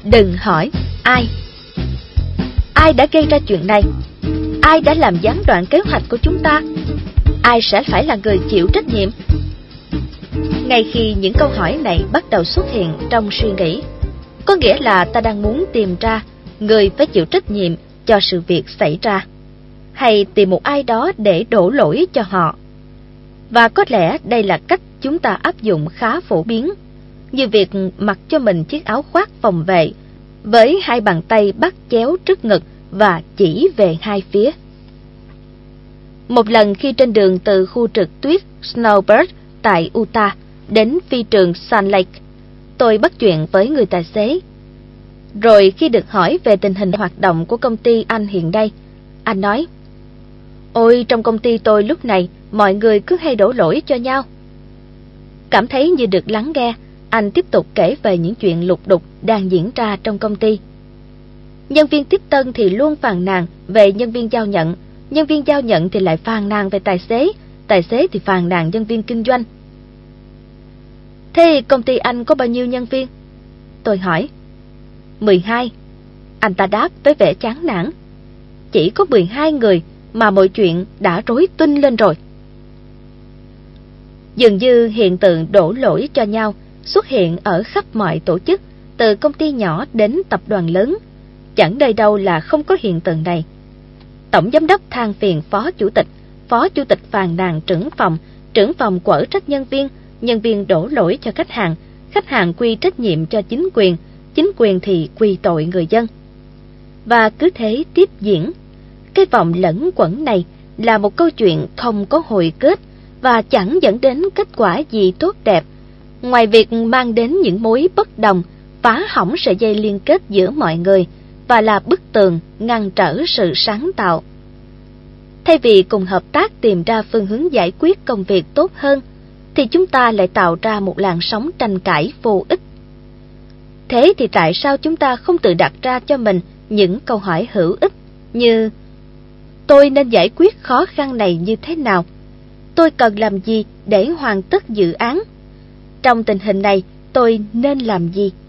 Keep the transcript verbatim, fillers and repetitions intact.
Đừng hỏi ai. Ai đã gây ra chuyện này? Ai đã làm gián đoạn kế hoạch của chúng ta? Ai sẽ phải là người chịu trách nhiệm? Ngay khi những câu hỏi này bắt đầu xuất hiện trong suy nghĩ, có nghĩa là ta đang muốn tìm ra người phải chịu trách nhiệm cho sự việc xảy ra, hay tìm một ai đó để đổ lỗi cho họ. Và có lẽ đây là cách chúng ta áp dụng khá phổ biến, như việc mặc cho mình chiếc áo khoác phòng vệ với hai bàn tay bắt chéo trước ngực và chỉ về hai phía. Một lần khi trên đường từ khu trượt tuyết Snowbird tại Utah đến phi trường Sand Lake, tôi bắt chuyện với người tài xế. Rồi khi được hỏi về tình hình hoạt động của công ty anh hiện nay, anh nói: "Ôi, trong công ty tôi lúc này, mọi người cứ hay đổ lỗi cho nhau." Cảm thấy như được lắng nghe, anh tiếp tục kể về những chuyện lục đục đang diễn ra trong công ty. Nhân viên tiếp tân thì luôn phàn nàn về nhân viên giao nhận, nhân viên giao nhận thì lại phàn nàn về tài xế, tài xế thì phàn nàn nhân viên kinh doanh. "Thế công ty anh có bao nhiêu nhân viên?" Tôi hỏi. mười hai. Anh ta đáp với vẻ chán nản. Chỉ có mười hai người mà mọi chuyện đã rối tung lên rồi. Dường như hiện tượng đổ lỗi cho nhau xuất hiện ở khắp mọi tổ chức, từ công ty nhỏ đến tập đoàn lớn. Chẳng nơi đâu là không có hiện tượng này. Tổng giám đốc than phiền phó chủ tịch, phó chủ tịch phàn nàn trưởng phòng, trưởng phòng quở trách nhân viên, nhân viên đổ lỗi cho khách hàng, khách hàng quy trách nhiệm cho chính quyền, chính quyền thì quy tội người dân. Và cứ thế tiếp diễn. Cái vòng lẫn quẩn này là một câu chuyện không có hồi kết và chẳng dẫn đến kết quả gì tốt đẹp, ngoài việc mang đến những mối bất đồng, phá hỏng sợi dây liên kết giữa mọi người và là bức tường ngăn trở sự sáng tạo. Thay vì cùng hợp tác tìm ra phương hướng giải quyết công việc tốt hơn, thì chúng ta lại tạo ra một làn sóng tranh cãi vô ích. Thế thì tại sao chúng ta không tự đặt ra cho mình những câu hỏi hữu ích như: tôi nên giải quyết khó khăn này như thế nào? Tôi cần làm gì để hoàn tất dự án? Trong tình hình này, tôi nên làm gì?